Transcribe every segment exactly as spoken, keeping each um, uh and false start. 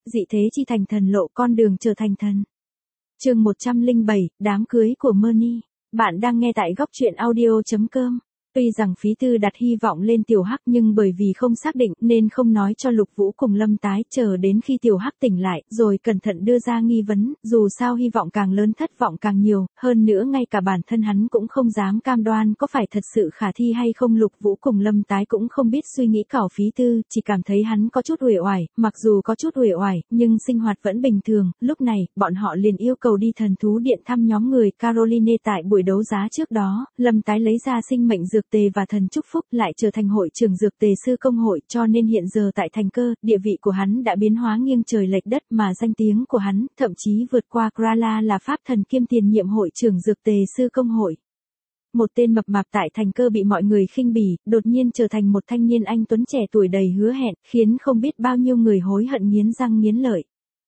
dị thế chi thành thần lộ con đường trở thành thần. Chương một trăm lẻ bảy, đám cưới của Murney. Bạn đang nghe tại góc truyện audio chấm com. Tuy rằng Phí Tư đặt hy vọng lên Tiểu Hắc nhưng bởi vì không xác định nên không nói cho Lục Vũ cùng Lâm Tái, chờ đến khi Tiểu Hắc tỉnh lại rồi cẩn thận đưa ra nghi vấn, dù sao hy vọng càng lớn thất vọng càng nhiều, hơn nữa ngay cả bản thân hắn cũng không dám cam đoan có phải thật sự khả thi hay không. Lục Vũ cùng Lâm Tái cũng không biết suy nghĩ cảo Phí Tư, chỉ cảm thấy hắn có chút uể oải, mặc dù có chút uể oải nhưng sinh hoạt vẫn bình thường. Lúc này, bọn họ liền yêu cầu đi thần thú điện thăm nhóm người Caroline. Tại buổi đấu giá trước đó, Lâm Tái lấy ra sinh mệnh dược tề và thần chúc phúc, lại trở thành hội trưởng dược tề sư công hội, cho nên hiện giờ tại Thành Cơ, địa vị của hắn đã biến hóa nghiêng trời lệch đất, mà danh tiếng của hắn thậm chí vượt qua Krala là pháp thần kiêm tiền nhiệm hội trưởng dược tề sư công hội. Một tên mập mạp tại Thành Cơ bị mọi người khinh bỉ, đột nhiên trở thành một thanh niên anh tuấn trẻ tuổi đầy hứa hẹn, khiến không biết bao nhiêu người hối hận nghiến răng nghiến lợi.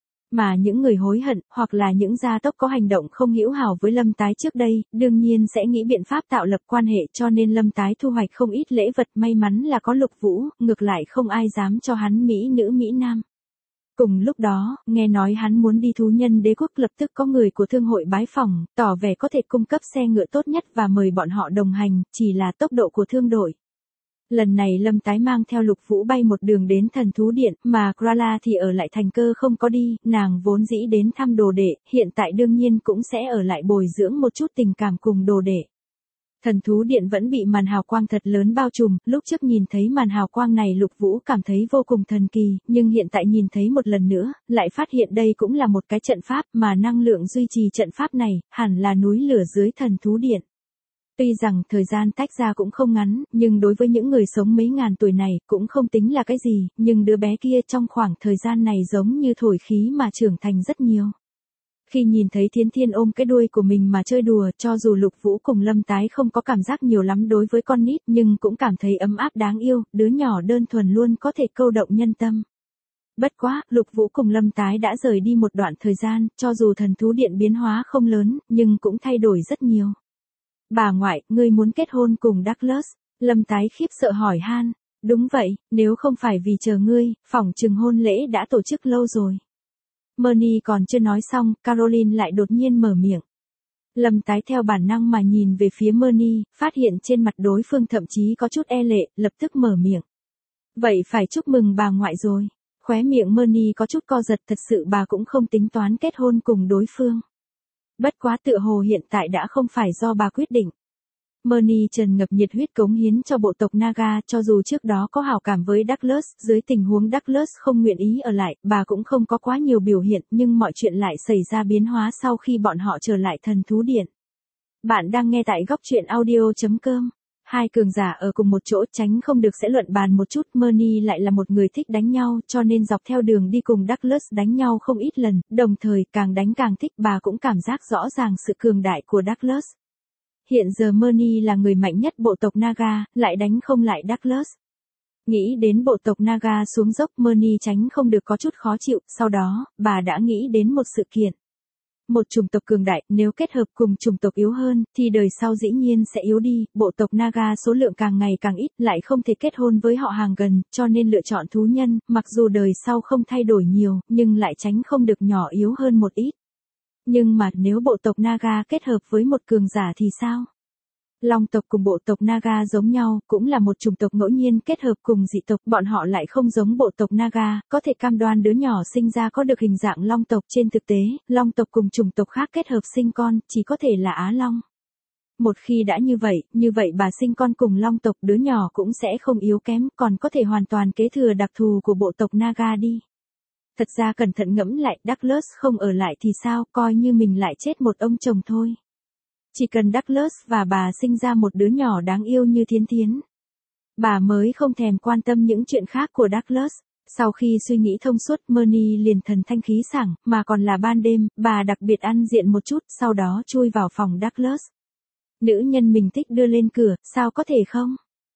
Mà những người hối hận, hoặc là những gia tốc có hành động không hữu hảo với Lâm Tái trước đây, đương nhiên sẽ nghĩ biện pháp tạo lập quan hệ, cho nên Lâm Tái thu hoạch không ít lễ vật. May mắn là có Lục Vũ, ngược lại không ai dám cho hắn mỹ nữ mỹ nam. Cùng lúc đó, nghe nói hắn muốn đi thú nhân đế quốc, lập tức có người của thương hội bái phỏng, tỏ vẻ có thể cung cấp xe ngựa tốt nhất và mời bọn họ đồng hành, chỉ là tốc độ của thương đội. Lần này Lâm Tái mang theo Lục Vũ bay một đường đến thần thú điện, mà Krala thì ở lại Thành Cơ không có đi, nàng vốn dĩ đến thăm đồ đệ, hiện tại đương nhiên cũng sẽ ở lại bồi dưỡng một chút tình cảm cùng đồ đệ. Thần thú điện vẫn bị màn hào quang thật lớn bao trùm, lúc trước nhìn thấy màn hào quang này Lục Vũ cảm thấy vô cùng thần kỳ, nhưng hiện tại nhìn thấy một lần nữa, lại phát hiện đây cũng là một cái trận pháp, mà năng lượng duy trì trận pháp này, hẳn là núi lửa dưới thần thú điện. Tuy rằng thời gian tách ra cũng không ngắn, nhưng đối với những người sống mấy ngàn tuổi này, cũng không tính là cái gì, nhưng đứa bé kia trong khoảng thời gian này giống như thổi khí mà trưởng thành rất nhiều. Khi nhìn thấy Thiến Thiên ôm cái đuôi của mình mà chơi đùa, cho dù Lục Vũ cùng Lâm Tái không có cảm giác nhiều lắm đối với con nít, nhưng cũng cảm thấy ấm áp đáng yêu, đứa nhỏ đơn thuần luôn có thể câu động nhân tâm. Bất quá, Lục Vũ cùng Lâm Tái đã rời đi một đoạn thời gian, cho dù thần thú điện biến hóa không lớn, nhưng cũng thay đổi rất nhiều. Bà ngoại, ngươi muốn kết hôn cùng Douglas? Lâm Tái khiếp sợ hỏi han. Đúng vậy, nếu không phải vì chờ ngươi, phỏng chừng hôn lễ đã tổ chức lâu rồi. Murney còn chưa nói xong, Caroline lại đột nhiên mở miệng. Lâm Tái theo bản năng mà nhìn về phía Murney, phát hiện trên mặt đối phương thậm chí có chút e lệ, lập tức mở miệng. Vậy phải chúc mừng bà ngoại rồi. Khóe miệng Murney có chút co giật, thật sự bà cũng không tính toán kết hôn cùng đối phương. Bất quá tựa hồ hiện tại đã không phải do bà quyết định. Murney tràn ngập nhiệt huyết cống hiến cho bộ tộc Naga, cho dù trước đó có hảo cảm với Douglas, dưới tình huống Douglas không nguyện ý ở lại, bà cũng không có quá nhiều biểu hiện, nhưng mọi chuyện lại xảy ra biến hóa sau khi bọn họ trở lại thần thú điện. Bạn đang nghe tại góc truyện audio chấm com. Hai cường giả ở cùng một chỗ tránh không được sẽ luận bàn một chút. Murney lại là một người thích đánh nhau, cho nên dọc theo đường đi cùng Douglas đánh nhau không ít lần, đồng thời càng đánh càng thích. Bà cũng cảm giác rõ ràng sự cường đại của Douglas. Hiện giờ Murney là người mạnh nhất bộ tộc Naga, lại đánh không lại Douglas. Nghĩ đến bộ tộc Naga xuống dốc, Murney tránh không được có chút khó chịu, sau đó, bà đã nghĩ đến một sự kiện. Một chủng tộc cường đại, nếu kết hợp cùng chủng tộc yếu hơn, thì đời sau dĩ nhiên sẽ yếu đi. Bộ tộc Naga số lượng càng ngày càng ít, lại không thể kết hôn với họ hàng gần, cho nên lựa chọn thú nhân, mặc dù đời sau không thay đổi nhiều, nhưng lại tránh không được nhỏ yếu hơn một ít. Nhưng mà nếu bộ tộc Naga kết hợp với một cường giả thì sao? Long tộc cùng bộ tộc Naga giống nhau, cũng là một chủng tộc ngẫu nhiên kết hợp cùng dị tộc, bọn họ lại không giống bộ tộc Naga, có thể cam đoan đứa nhỏ sinh ra có được hình dạng long tộc. Trên thực tế, long tộc cùng chủng tộc khác kết hợp sinh con, chỉ có thể là Á Long. Một khi đã như vậy, như vậy bà sinh con cùng long tộc, đứa nhỏ cũng sẽ không yếu kém, còn có thể hoàn toàn kế thừa đặc thù của bộ tộc Naga đi. Thật ra cẩn thận ngẫm lại, Douglas không ở lại thì sao, coi như mình lại chết một ông chồng thôi. Chỉ cần Douglas và bà sinh ra một đứa nhỏ đáng yêu như Thiến Thiến, bà mới không thèm quan tâm những chuyện khác của Douglas. Sau khi suy nghĩ thông suốt, Murney liền thần thanh khí sảng, mà còn là ban đêm, bà đặc biệt ăn diện một chút, sau đó chui vào phòng Douglas. Nữ nhân mình thích đưa lên cửa, sao có thể không?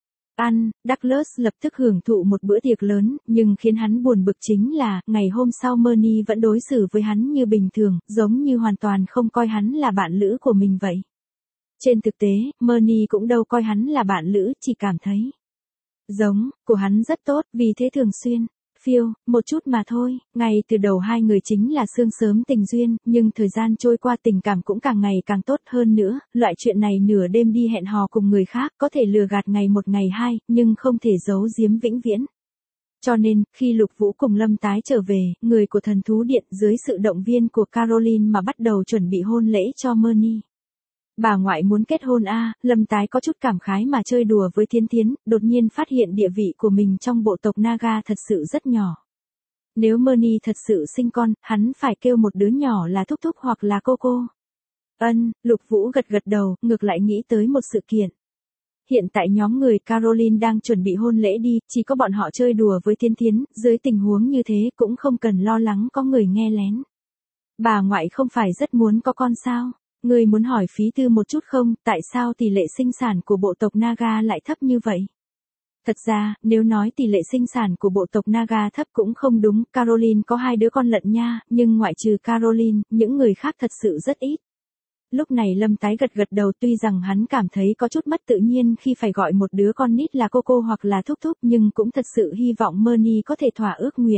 Ăn, Douglas lập tức hưởng thụ một bữa tiệc lớn, nhưng khiến hắn buồn bực chính là, ngày hôm sau Murney vẫn đối xử với hắn như bình thường, giống như hoàn toàn không coi hắn là bạn lữ của mình vậy. Trên thực tế, Murney cũng đâu coi hắn là bạn lữ, chỉ cảm thấy giống của hắn rất tốt, vì thế thường xuyên Phiêu, một chút mà thôi, ngay từ đầu hai người chính là sương sớm tình duyên, nhưng thời gian trôi qua tình cảm cũng càng ngày càng tốt hơn nữa, loại chuyện này nửa đêm đi hẹn hò cùng người khác có thể lừa gạt ngày một ngày hai, nhưng không thể giấu giếm vĩnh viễn. Cho nên, khi Lục Vũ cùng Lâm Tái trở về, người của thần thú điện dưới sự động viên của Caroline mà bắt đầu chuẩn bị hôn lễ cho Mernie. Bà ngoại muốn kết hôn a, à, Lâm Tái có chút cảm khái mà chơi đùa với Thiến Thiến, đột nhiên phát hiện địa vị của mình trong bộ tộc Naga thật sự rất nhỏ. Nếu Mernie thật sự sinh con, hắn phải kêu một đứa nhỏ là thúc thúc hoặc là cô cô. Ân, Lục Vũ gật gật đầu, ngược lại nghĩ tới một sự kiện. Hiện tại nhóm người Caroline đang chuẩn bị hôn lễ đi, chỉ có bọn họ chơi đùa với Thiến Thiến, dưới tình huống như thế cũng không cần lo lắng có người nghe lén. Bà ngoại không phải rất muốn có con sao? Ngươi muốn hỏi Phí Tư một chút không, tại sao tỷ lệ sinh sản của bộ tộc Naga lại thấp như vậy? Thật ra, nếu nói tỷ lệ sinh sản của bộ tộc Naga thấp cũng không đúng, Caroline có hai đứa con lận nha, nhưng ngoại trừ Caroline, những người khác thật sự rất ít. Lúc này Lâm Tái gật gật đầu, tuy rằng hắn cảm thấy có chút mất tự nhiên khi phải gọi một đứa con nít là cô cô hoặc là thúc thúc, nhưng cũng thật sự hy vọng Mernie có thể thỏa ước nguyện.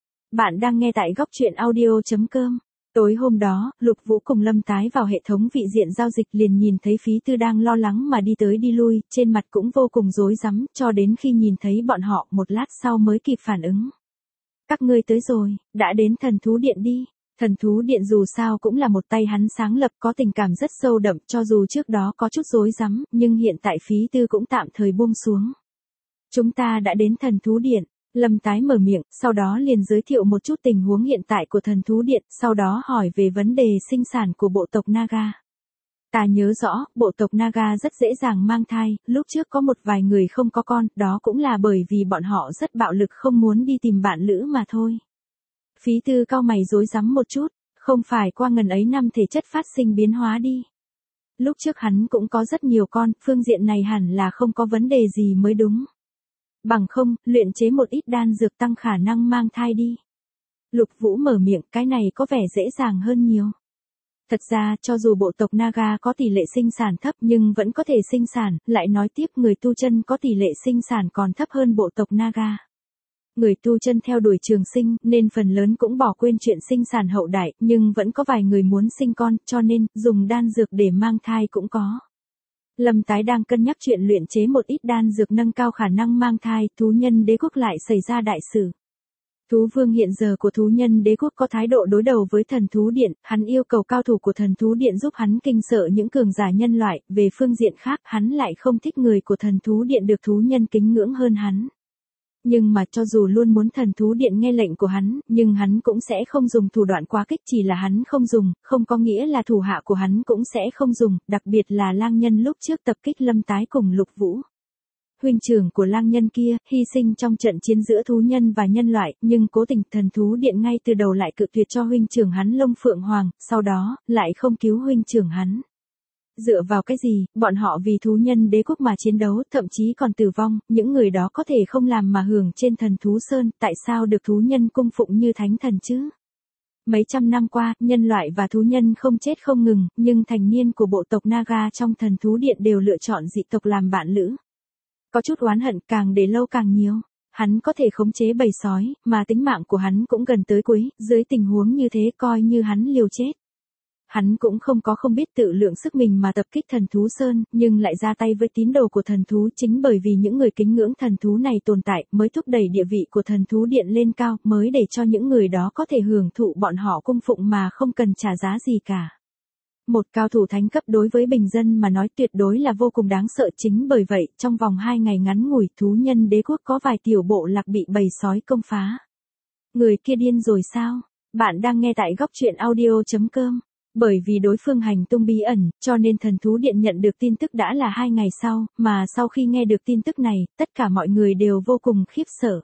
Bạn đang nghe tại góc truyện audio chấm com. Tối hôm đó, Lục Vũ cùng Lâm Tái vào hệ thống vị diện giao dịch liền nhìn thấy Phí Tư đang lo lắng mà đi tới đi lui, trên mặt cũng vô cùng rối rắm, cho đến khi nhìn thấy bọn họ một lát sau mới kịp phản ứng. Các ngươi tới rồi, đã đến thần thú điện đi. Thần thú điện dù sao cũng là một tay hắn sáng lập, có tình cảm rất sâu đậm, cho dù trước đó có chút rối rắm, nhưng hiện tại Phí Tư cũng tạm thời buông xuống. Chúng ta đã đến thần thú điện. Lâm Tái mở miệng, sau đó liền giới thiệu một chút tình huống hiện tại của thần thú điện, sau đó hỏi về vấn đề sinh sản của bộ tộc Naga. Ta nhớ rõ, bộ tộc Naga rất dễ dàng mang thai, lúc trước có một vài người không có con, đó cũng là bởi vì bọn họ rất bạo lực không muốn đi tìm bạn lữ mà thôi. Phí Tư cau mày rối rắm một chút, không phải qua ngần ấy năm thể chất phát sinh biến hóa đi. Lúc trước hắn cũng có rất nhiều con, phương diện này hẳn là không có vấn đề gì mới đúng. Bằng không, luyện chế một ít đan dược tăng khả năng mang thai đi. Lục Vũ mở miệng, cái này có vẻ dễ dàng hơn nhiều. Thật ra, cho dù bộ tộc Naga có tỷ lệ sinh sản thấp nhưng vẫn có thể sinh sản, lại nói tiếp người tu chân có tỷ lệ sinh sản còn thấp hơn bộ tộc Naga. Người tu chân theo đuổi trường sinh nên phần lớn cũng bỏ quên chuyện sinh sản hậu đại, nhưng vẫn có vài người muốn sinh con, cho nên dùng đan dược để mang thai cũng có. Lâm Tái đang cân nhắc chuyện luyện chế một ít đan dược nâng cao khả năng mang thai, thú nhân đế quốc lại xảy ra đại sự. Thú vương hiện giờ của thú nhân đế quốc có thái độ đối đầu với thần thú điện, hắn yêu cầu cao thủ của thần thú điện giúp hắn kinh sợ những cường giả nhân loại, về phương diện khác hắn lại không thích người của thần thú điện được thú nhân kính ngưỡng hơn hắn. Nhưng mà cho dù luôn muốn thần thú điện nghe lệnh của hắn, nhưng hắn cũng sẽ không dùng thủ đoạn quá kích, chỉ là hắn không dùng, không có nghĩa là thủ hạ của hắn cũng sẽ không dùng, đặc biệt là lang nhân lúc trước tập kích Lâm Tái cùng Lục Vũ. Huynh trưởng của lang nhân kia, hy sinh trong trận chiến giữa thú nhân và nhân loại, nhưng cố tình thần thú điện ngay từ đầu lại cự tuyệt cho huynh trưởng hắn Lông Phượng Hoàng, sau đó, lại không cứu huynh trưởng hắn. Dựa vào cái gì, bọn họ vì thú nhân đế quốc mà chiến đấu, thậm chí còn tử vong, những người đó có thể không làm mà hưởng trên thần thú sơn, tại sao được thú nhân cung phụng như thánh thần chứ? Mấy trăm năm qua, nhân loại và thú nhân không chết không ngừng, nhưng thành niên của bộ tộc Naga trong thần thú điện đều lựa chọn dị tộc làm bạn lữ. Có chút oán hận, càng để lâu càng nhiều. Hắn có thể khống chế bầy sói, mà tính mạng của hắn cũng gần tới cuối, dưới tình huống như thế coi như hắn liều chết. Hắn cũng không có không biết tự lượng sức mình mà tập kích thần thú sơn, nhưng lại ra tay với tín đồ của thần thú, chính bởi vì những người kính ngưỡng thần thú này tồn tại, mới thúc đẩy địa vị của thần thú điện lên cao, mới để cho những người đó có thể hưởng thụ bọn họ cung phụng mà không cần trả giá gì cả. Một cao thủ thánh cấp đối với bình dân mà nói tuyệt đối là vô cùng đáng sợ, chính bởi vậy, trong vòng hai ngày ngắn ngủi, thú nhân đế quốc có vài tiểu bộ lạc bị bầy sói công phá. Người kia điên rồi sao? Bạn đang nghe tại góc truyện audio chấm com. Bởi vì đối phương hành tung bí ẩn, cho nên thần thú điện nhận được tin tức đã là hai ngày sau, mà sau khi nghe được tin tức này, tất cả mọi người đều vô cùng khiếp sợ.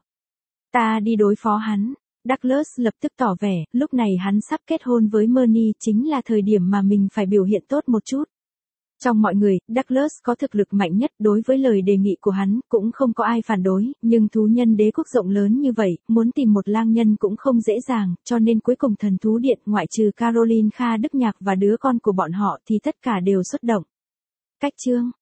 Ta đi đối phó hắn. Douglas lập tức tỏ vẻ, lúc này hắn sắp kết hôn với Mernie, chính là thời điểm mà mình phải biểu hiện tốt một chút. Trong mọi người, Douglas có thực lực mạnh nhất, đối với lời đề nghị của hắn, cũng không có ai phản đối, nhưng thú nhân đế quốc rộng lớn như vậy, muốn tìm một lang nhân cũng không dễ dàng, cho nên cuối cùng thần thú điện, ngoại trừ Caroline Kha Đức Nhạc và đứa con của bọn họ thì tất cả đều xuất động. Cách chương